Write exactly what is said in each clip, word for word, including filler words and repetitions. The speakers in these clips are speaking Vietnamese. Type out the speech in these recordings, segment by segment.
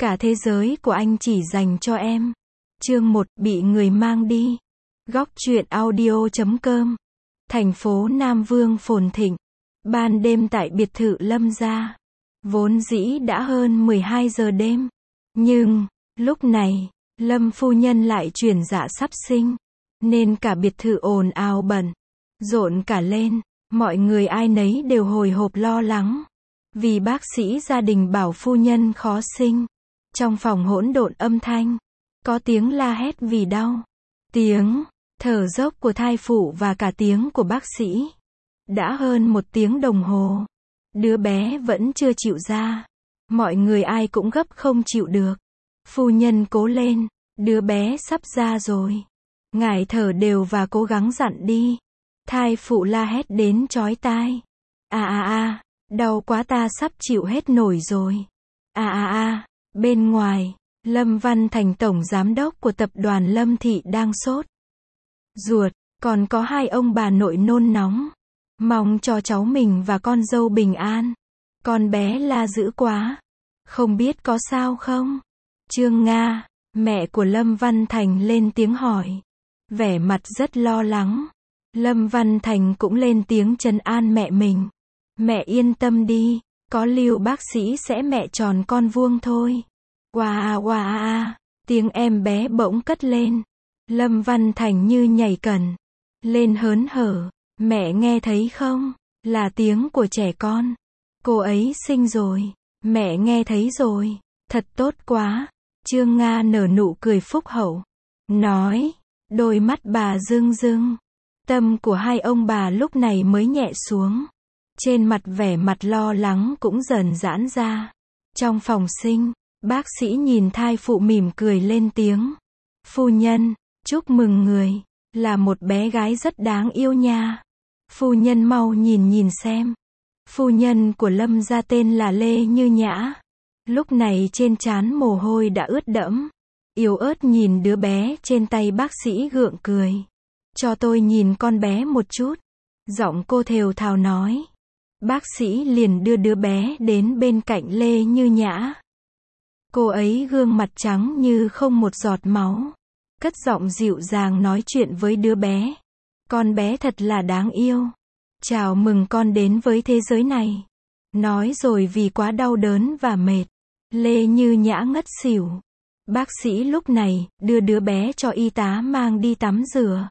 Cả thế giới của anh chỉ dành cho em. Chương một, bị người mang đi. Góc truyện audio chấm com. Thành phố Nam Vương phồn thịnh. Ban đêm tại biệt thự Lâm gia. Vốn dĩ đã hơn mười hai giờ đêm. Nhưng, lúc này, Lâm phu nhân lại chuyển dạ sắp sinh. Nên cả biệt thự ồn ào bận rộn cả lên. Mọi người ai nấy đều hồi hộp lo lắng. Vì bác sĩ gia đình bảo phu nhân khó sinh. Trong phòng hỗn độn âm thanh. Có tiếng la hét vì đau. Tiếng thở dốc của thai phụ và cả tiếng của bác sĩ. Đã hơn một tiếng đồng hồ. Đứa bé vẫn chưa chịu ra. Mọi người ai cũng gấp không chịu được. Phu nhân cố lên. Đứa bé sắp ra rồi. Ngài thở đều và cố gắng dặn đi. Thai phụ la hét đến chói tai. À à à, đau quá ta sắp chịu hết nổi rồi. À à à, bên ngoài, Lâm Văn Thành tổng giám đốc của tập đoàn Lâm Thị đang sốt ruột, còn có hai ông bà nội nôn nóng. Mong cho cháu mình và con dâu bình an. Con bé la dữ quá. Không biết có sao không? Trương Nga, mẹ của Lâm Văn Thành lên tiếng hỏi. Vẻ mặt rất lo lắng. Lâm Văn Thành cũng lên tiếng trấn an mẹ mình. Mẹ yên tâm đi, có Lưu bác sĩ sẽ mẹ tròn con vuông thôi. Oa oa a, tiếng em bé bỗng cất lên. Lâm Văn Thành như nhảy cẩn lên hớn hở. Mẹ nghe thấy không? Là tiếng của trẻ con. Cô ấy sinh rồi. Mẹ nghe thấy rồi. Thật tốt quá. Trương Nga nở nụ cười phúc hậu. Nói. Đôi mắt bà rưng rưng. Tâm của hai ông bà lúc này mới nhẹ xuống. Trên mặt vẻ mặt lo lắng cũng dần giãn ra. Trong phòng sinh, bác sĩ nhìn thai phụ mỉm cười lên tiếng. Phu nhân, chúc mừng người. Là một bé gái rất đáng yêu nha. Phu nhân mau nhìn nhìn xem. Phu nhân của Lâm gia tên là Lê Như Nhã. Lúc này trên trán mồ hôi đã ướt đẫm. Yếu ớt nhìn đứa bé trên tay bác sĩ gượng cười. Cho tôi nhìn con bé một chút. Giọng cô thều thào nói. Bác sĩ liền đưa đứa bé đến bên cạnh Lê Như Nhã. Cô ấy gương mặt trắng như không một giọt máu. Cất giọng dịu dàng nói chuyện với đứa bé. Con bé thật là đáng yêu. Chào mừng con đến với thế giới này. Nói rồi vì quá đau đớn và mệt. Lê Như Nhã ngất xỉu. Bác sĩ lúc này đưa đứa bé cho y tá mang đi tắm rửa.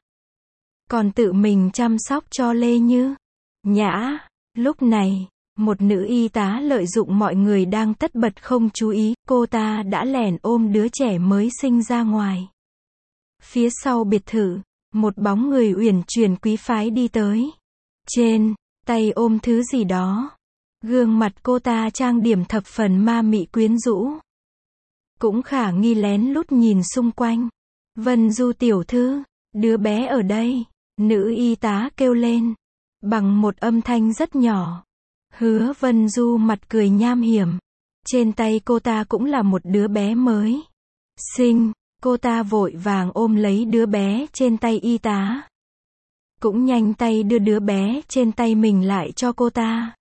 Còn tự mình chăm sóc cho Lê Như Nhã. Lúc này, một nữ y tá lợi dụng mọi người đang tất bật không chú ý, cô ta đã lẻn ôm đứa trẻ mới sinh ra ngoài. Phía sau biệt thự, một bóng người uyển chuyển quý phái đi tới. Trên tay ôm thứ gì đó. Gương mặt cô ta trang điểm thập phần ma mị quyến rũ. Cũng khả nghi lén lút nhìn xung quanh. Vân Du tiểu thư, đứa bé ở đây. Nữ y tá kêu lên. Bằng một âm thanh rất nhỏ. Hứa Vân Du mặt cười nham hiểm. Trên tay cô ta cũng là một đứa bé mới sinh. Cô ta vội vàng ôm lấy đứa bé trên tay y tá. Cũng nhanh tay đưa đứa bé trên tay mình lại cho cô ta.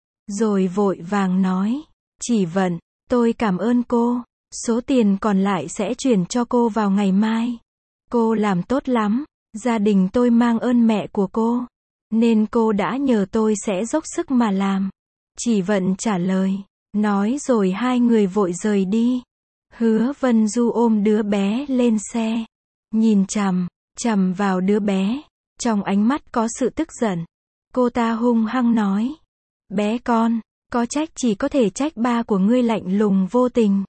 Rồi vội vàng nói. Chỉ vận, tôi cảm ơn cô. Số tiền còn lại sẽ chuyển cho cô vào ngày mai. Cô làm tốt lắm. Gia đình tôi mang ơn mẹ của cô. Nên cô đã nhờ tôi sẽ dốc sức mà làm. Chỉ vận trả lời. Nói rồi hai người vội rời đi. Hứa Vân Du ôm đứa bé lên xe. Nhìn chằm, chằm vào đứa bé. Trong ánh mắt có sự tức giận. Cô ta hung hăng nói. Bé con, có trách chỉ có thể trách ba của ngươi lạnh lùng vô tình.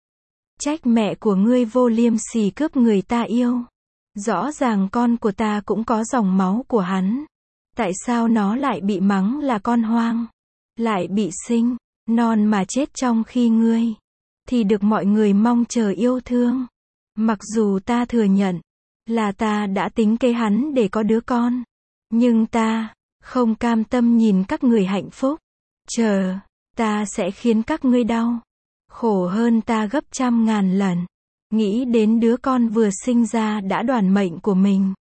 Trách mẹ của ngươi vô liêm sỉ cướp người ta yêu. Rõ ràng con của ta cũng có dòng máu của hắn. Tại sao nó lại bị mắng là con hoang? Lại bị sinh non mà chết trong khi ngươi thì được mọi người mong chờ yêu thương. Mặc dù ta thừa nhận là ta đã tính kế hắn để có đứa con. Nhưng ta không cam tâm nhìn các người hạnh phúc. Chờ, ta sẽ khiến các ngươi đau khổ hơn ta gấp trăm ngàn lần. Nghĩ đến đứa con vừa sinh ra đã đoạt mệnh của mình.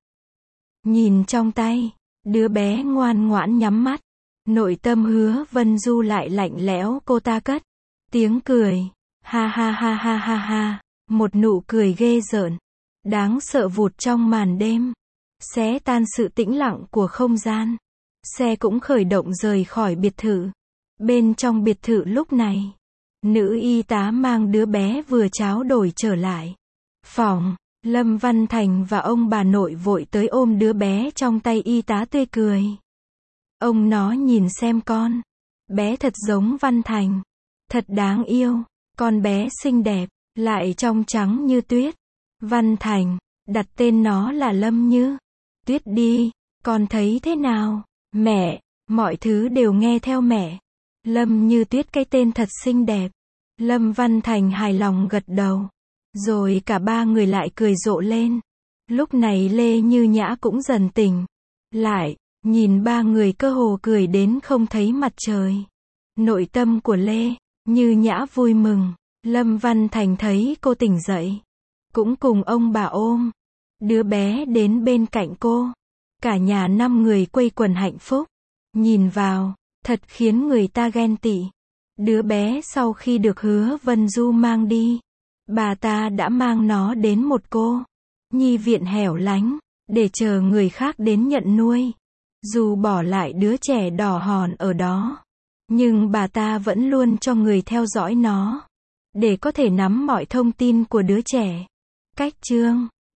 Nhìn trong tay, đứa bé ngoan ngoãn nhắm mắt. Nội tâm Hứa Vân Du lại lạnh lẽo. Cô ta cất tiếng cười. Ha ha ha ha ha ha, một nụ cười ghê rợn, đáng sợ vụt trong màn đêm, xé tan sự tĩnh lặng của không gian. Xe cũng khởi động rời khỏi biệt thự. Bên trong biệt thự lúc này, nữ y tá mang đứa bé vừa tráo đổi trở lại phòng. Lâm Văn Thành và ông bà nội vội tới ôm đứa bé trong tay y tá tươi cười. Ông nó nhìn xem con. Bé thật giống Văn Thành. Thật đáng yêu. Con bé xinh đẹp, lại trong trắng như tuyết. Văn Thành, đặt tên nó là Lâm Như Tuyết đi. Con thấy thế nào? Mẹ, mọi thứ đều nghe theo mẹ. Lâm Như Tuyết cái tên thật xinh đẹp. Lâm Văn Thành hài lòng gật đầu. Rồi cả ba người lại cười rộ lên. Lúc này Lê Như Nhã cũng dần tỉnh lại, nhìn ba người cơ hồ cười đến không thấy mặt trời. Nội tâm của Lê Như Nhã vui mừng. Lâm Văn Thành thấy cô tỉnh dậy, cũng cùng ông bà ôm đứa bé đến bên cạnh cô. Cả nhà năm người quây quần hạnh phúc. Nhìn vào, thật khiến người ta ghen tị. Đứa bé sau khi được Hứa Vân Du mang đi, bà ta đã mang nó đến một cô nhi viện hẻo lánh, để chờ người khác đến nhận nuôi. Dù bỏ lại đứa trẻ đỏ hòn ở đó, nhưng bà ta vẫn luôn cho người theo dõi nó, để có thể nắm mọi thông tin của đứa trẻ. Cách chương